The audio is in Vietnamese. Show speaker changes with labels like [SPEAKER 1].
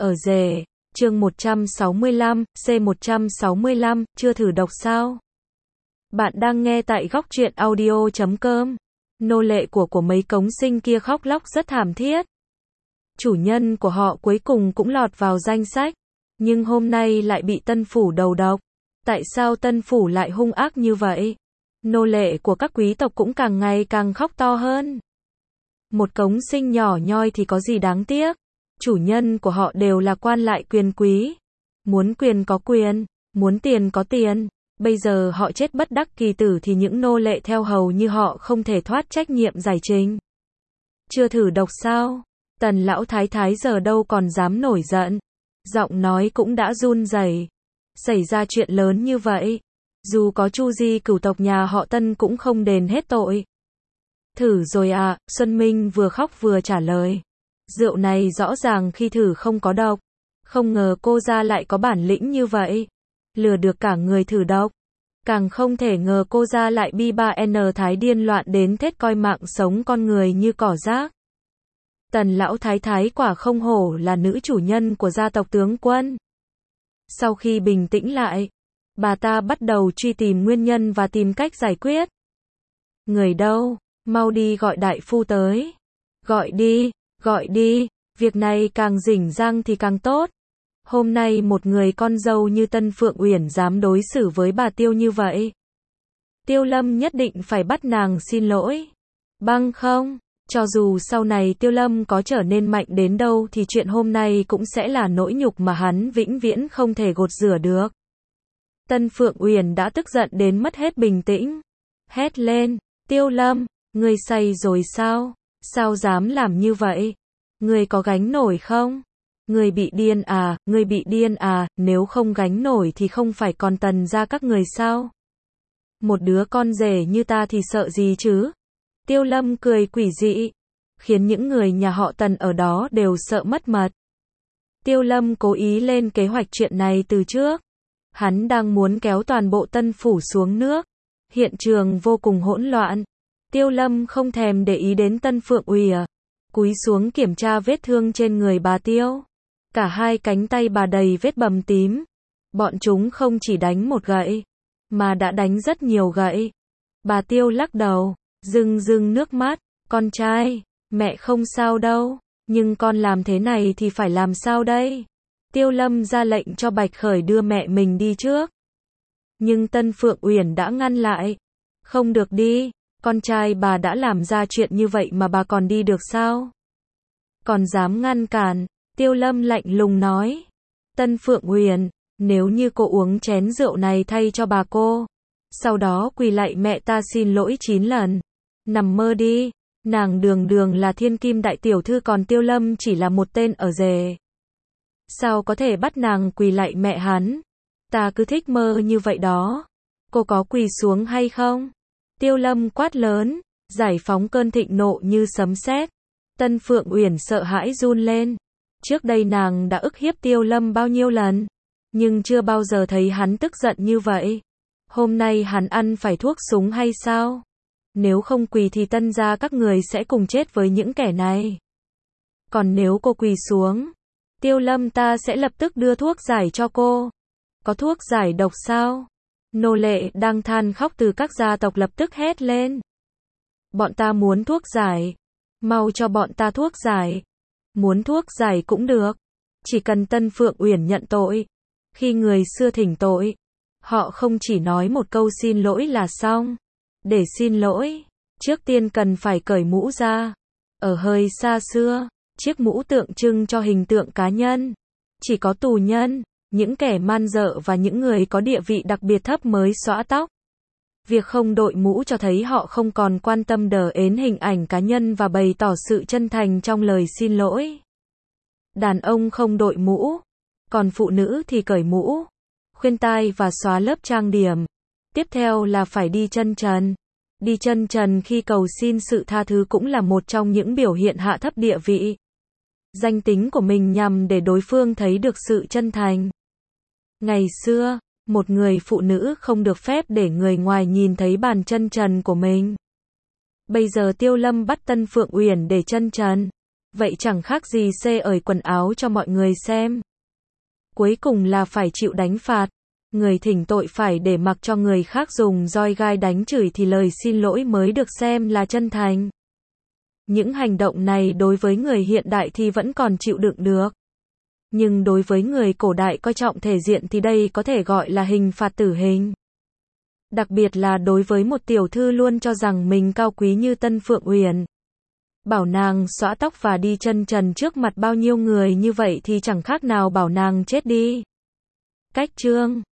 [SPEAKER 1] Ở rể, chương 165, C165, chưa thử đọc sao? Bạn đang nghe tại góc truyện audio.com. Nô lệ của mấy cống sinh kia khóc lóc rất thảm thiết. Chủ nhân của họ cuối cùng cũng lọt vào danh sách, nhưng hôm nay lại bị Tân Phủ đầu độc. Tại sao Tân Phủ lại hung ác như vậy? Nô lệ của các quý tộc cũng càng ngày càng khóc to hơn. Một cống sinh nhỏ nhoi thì có gì đáng tiếc? Chủ nhân của họ đều là quan lại quyền quý. Muốn quyền có quyền, muốn tiền có tiền. Bây giờ họ chết bất đắc kỳ tử thì những nô lệ theo hầu như họ không thể thoát trách nhiệm giải trình. Chưa thử độc sao? Tần lão thái thái giờ đâu còn dám nổi giận. Giọng nói cũng đã run rẩy. Xảy ra chuyện lớn như vậy, dù có Chu Di cửu tộc nhà họ Tân cũng không đền hết tội. Thử rồi à, Xuân Minh vừa khóc vừa trả lời. Rượu này rõ ràng khi thử không có độc. Không ngờ cô ra lại có bản lĩnh như vậy. Lừa được cả người thử độc. Càng không thể ngờ cô ra lại bi ba n thái điên loạn đến thét coi mạng sống con người như cỏ rác. Tần lão thái thái quả không hổ là nữ chủ nhân của gia tộc tướng quân. Sau khi bình tĩnh lại, bà ta bắt đầu truy tìm nguyên nhân và tìm cách giải quyết. Người đâu? Mau đi gọi đại phu tới. Gọi đi, việc này càng rỉnh rang thì càng tốt. Hôm nay một người con dâu như Tân Phượng Uyển dám đối xử với bà Tiêu như vậy. Tiêu Lâm nhất định phải bắt nàng xin lỗi. Bằng không, cho dù sau này Tiêu Lâm có trở nên mạnh đến đâu thì chuyện hôm nay cũng sẽ là nỗi nhục mà hắn vĩnh viễn không thể gột rửa được. Tân Phượng Uyển đã tức giận đến mất hết bình tĩnh. Hét lên, Tiêu Lâm, ngươi say rồi sao? Sao dám làm như vậy? Ngươi có gánh nổi không? Ngươi bị điên à, nếu không gánh nổi thì không phải còn Tần gia các người sao? Một đứa con rể như ta thì sợ gì chứ? Tiêu Lâm cười quỷ dị, khiến những người nhà họ Tần ở đó đều sợ mất mật. Tiêu Lâm cố ý lên kế hoạch chuyện này từ trước. Hắn đang muốn kéo toàn bộ Tân Phủ xuống nước. Hiện trường vô cùng hỗn loạn. Tiêu Lâm không thèm để ý đến Tân Phượng Uyển, cúi xuống kiểm tra vết thương trên người bà Tiêu. Cả hai cánh tay bà đầy vết bầm tím. Bọn chúng không chỉ đánh một gậy, mà đã đánh rất nhiều gậy. Bà Tiêu lắc đầu, rưng nước mắt. Con trai, mẹ không sao đâu, nhưng con làm thế này thì phải làm sao đây? Tiêu Lâm ra lệnh cho Bạch Khởi đưa mẹ mình đi trước. Nhưng Tân Phượng Uyển đã ngăn lại. Không được đi, con trai bà đã làm ra chuyện như vậy mà bà còn đi được sao? Còn dám ngăn cản? Tiêu Lâm lạnh lùng nói. Tân Phượng Uyển, nếu như cô uống chén rượu này thay cho bà cô, sau đó quỳ lạy mẹ ta xin lỗi 9 lần. Nằm mơ đi, nàng đường là thiên kim đại tiểu thư còn Tiêu Lâm chỉ là một tên ở rể. Sao có thể bắt nàng quỳ lạy mẹ hắn? Ta cứ thích mơ như vậy đó. Cô có quỳ xuống hay không? Tiêu Lâm quát lớn, giải phóng cơn thịnh nộ như sấm sét. Tân Phượng Uyển sợ hãi run lên. Trước đây nàng đã ức hiếp Tiêu Lâm bao nhiêu lần, nhưng chưa bao giờ thấy hắn tức giận như vậy. Hôm nay hắn ăn phải thuốc súng hay sao? Nếu không quỳ thì Tân gia các người sẽ cùng chết với những kẻ này. Còn nếu cô quỳ xuống, Tiêu Lâm ta sẽ lập tức đưa thuốc giải cho cô. Có thuốc giải độc sao? Nô lệ đang than khóc từ các gia tộc lập tức hét lên. Bọn ta muốn thuốc giải. Mau cho bọn ta thuốc giải. Muốn thuốc giải cũng được. Chỉ cần Tân Phượng Uyển nhận tội. Khi người xưa thỉnh tội, họ không chỉ nói một câu xin lỗi là xong. Để xin lỗi, trước tiên cần phải cởi mũ ra. Ở hơi xa xưa, chiếc mũ tượng trưng cho hình tượng cá nhân. Chỉ có tù nhân, những kẻ man dợ và những người có địa vị đặc biệt thấp mới xõa tóc. Việc không đội mũ cho thấy họ không còn quan tâm đến hình ảnh cá nhân và bày tỏ sự chân thành trong lời xin lỗi. Đàn ông không đội mũ, còn phụ nữ thì cởi mũ, khuyên tai và xóa lớp trang điểm. Tiếp theo là phải đi chân trần. Đi chân trần khi cầu xin sự tha thứ cũng là một trong những biểu hiện hạ thấp địa vị, danh tính của mình nhằm để đối phương thấy được sự chân thành. Ngày xưa, một người phụ nữ không được phép để người ngoài nhìn thấy bàn chân trần của mình. Bây giờ Tiêu Lâm bắt Tân Phượng Uyển để chân trần. Vậy chẳng khác gì xê ởi quần áo cho mọi người xem. Cuối cùng là phải chịu đánh phạt. Người thỉnh tội phải để mặc cho người khác dùng roi gai đánh chửi thì lời xin lỗi mới được xem là chân thành. Những hành động này đối với người hiện đại thì vẫn còn chịu đựng được. Nhưng đối với người cổ đại coi trọng thể diện thì đây có thể gọi là hình phạt tử hình. Đặc biệt là đối với một tiểu thư luôn cho rằng mình cao quý như Tân Phượng Uyển. Bảo nàng xõa tóc và đi chân trần trước mặt bao nhiêu người như vậy thì chẳng khác nào bảo nàng chết đi. Cách chương